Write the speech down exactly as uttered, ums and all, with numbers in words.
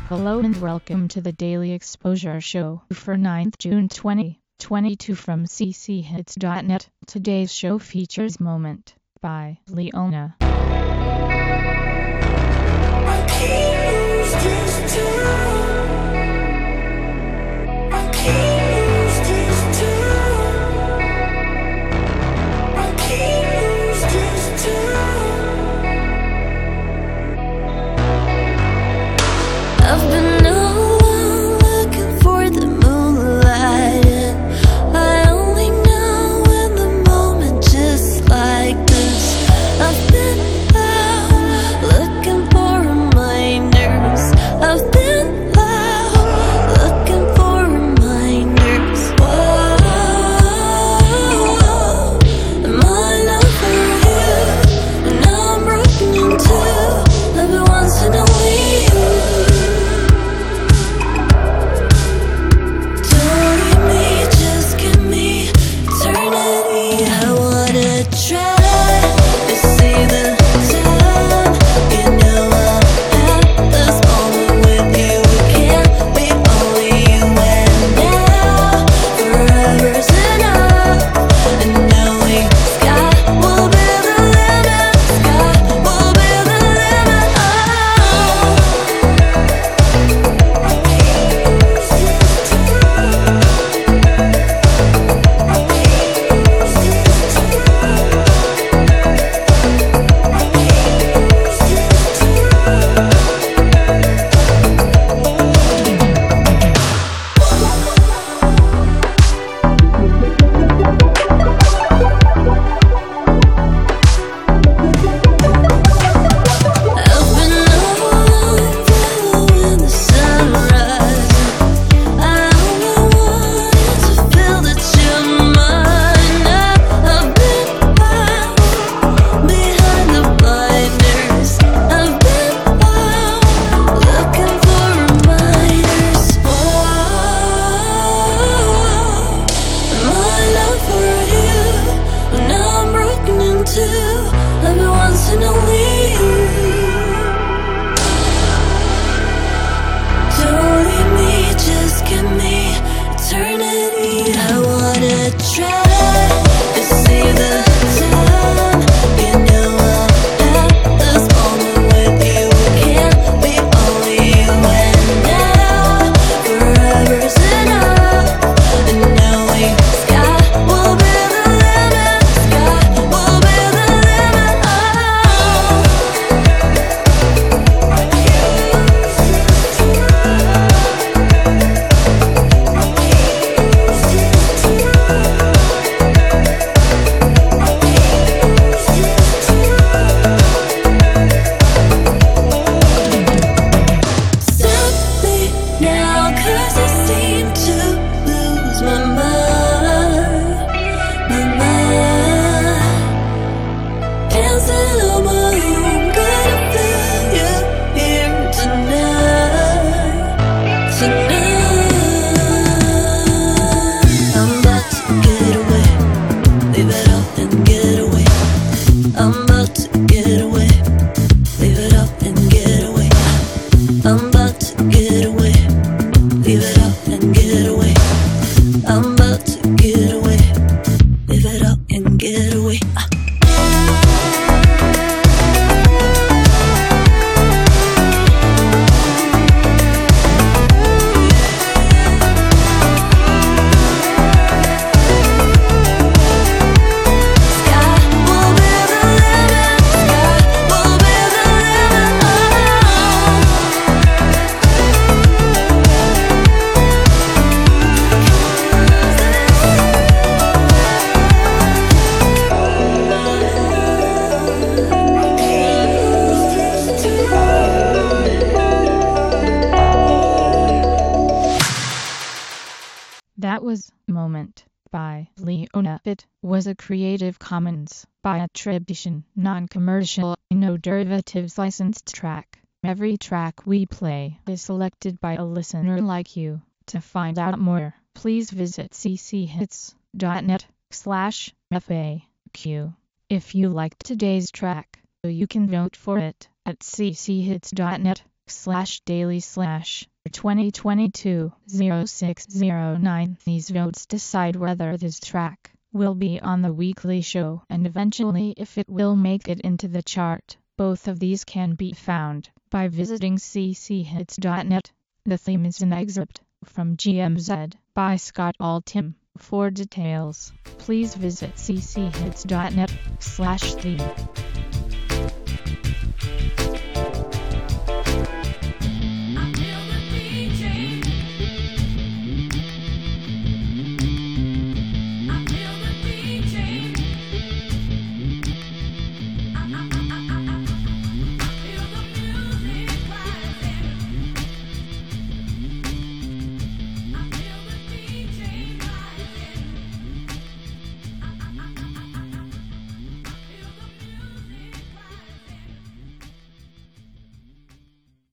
Hello and welcome to the Daily Exposure Show for ninth of June twenty twenty-two from c c hits dot net. Today's show features Moment by Leona. I can't lose this time. I can't lose this time. I can't lose this time. I've been alone looking for the moonlight, and I only know in the moment just like this. I've been out looking for reminders. I've been out looking for reminders. Whoa, my love for you, and now I'm broken in two. Every once in a while. That was Moment by Leona. It was a Creative Commons by attribution, non-commercial, no derivatives licensed track. Every track we play is selected by a listener like you. To find out more, please visit c c hits dot net slash F A Q. If you liked today's track, you can vote for it at c c hits dot net slash daily slash twenty twenty-two oh six oh nine. These votes decide whether this track will be on the weekly show and eventually if it will make it into the chart. Both of these can be found by visiting c c hits dot net. The theme is an excerpt from G M Z by Scott Altham. For details, please visit c c hits dot net slash theme.